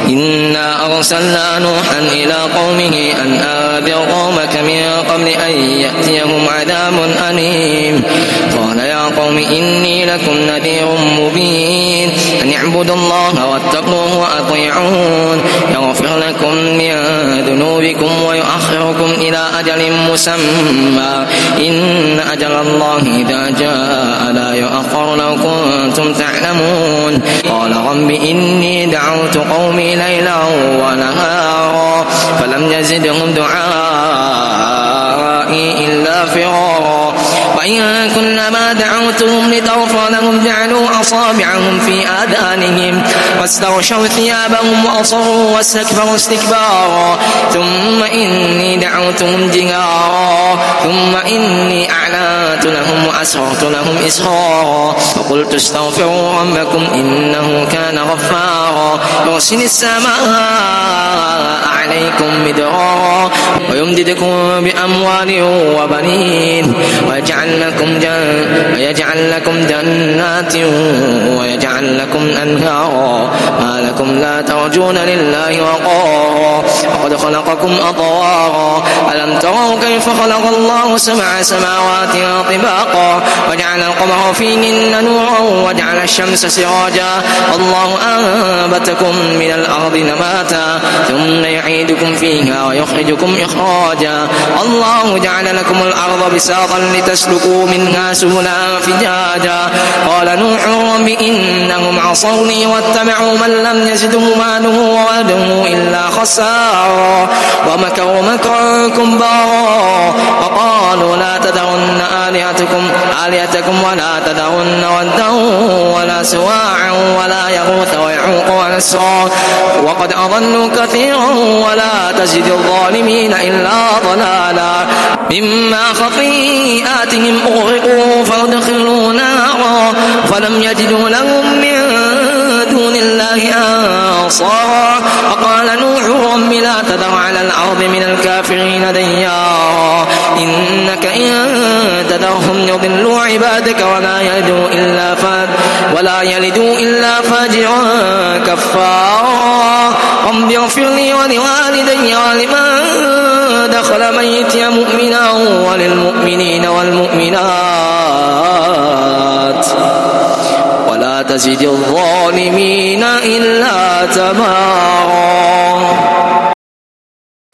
إنا أرسلنا نوحا إلى قومه أن أنذر قومك من قبل أن يأتيهم عذاب أليم قال يا قوم إني لكم نذير مبين أن اعبدوا الله واتقوه وأطيعون يغفر لكم من ذنوبكم ويؤخركم إلى أجل مسمى إن أجل الله إذا جاء لا يؤخر لو كنتم تعلمون قال رب إني دعوت قومي ليلا ونهارا فلم يزدهم دعائي إلا فرارا وإن كلما دعوتهم لتغفر لهم جعلوا أصابعهم في آذانهم واستغشوا ثيابهم وأصروا واستكبروا استكبارا ثم إني دعوتهم جهارا ثم إني أعلنت لهم وأسررت لهم إسرارا فقلت استغفروا ربكم إنه كان غفارا يرسل السماء عليكم مدرارا ويمددكم بأموال وبنين ويجعل لكم جنات ويجعل لكم أنهارا ما لكم لا ترجون لله وقارا وقد خلقكم أطوارا ألم تروا كيف خلق الله 7 سماوات طباقا وجعل القمر فيهن نورا وجعل الشمس سراجا الله أنبتكم من الأرض نباتا ثم يعيدكم فيها ويخرجكم إخراجا الله جعل لكم الأرض بساطا لتسلكوا منها سبلا فجاجا قال نوح رب إنهم عصوني واتبعوا من لم يزده ماله وولده إلا خسارا ومكروا مكرا كبارا وقالوا لا تذرن آلهتكم ولا تذرن ودا ولا سواعا ولا يغوث ويعوق ونسرا وقد أضلوا كثيرا ولا تزد الظالمين إلا ضلالا مما خطيئاتهم أغرقوا فادخلوا نارا فلم يجدوا لهم من دون الله أنصارا وقال نوح رب لا تذر على الأرض من الكافرين ديارا إنك إن تذرهم يضلوا عبادك ولا يلدوا إلا فاجرا كفارا رب اغفر لي ولوالدي ولمن دخل بيتي مؤمنا وللمؤمنين والمؤمنات ولا تزد الظالمين إلا تبارا.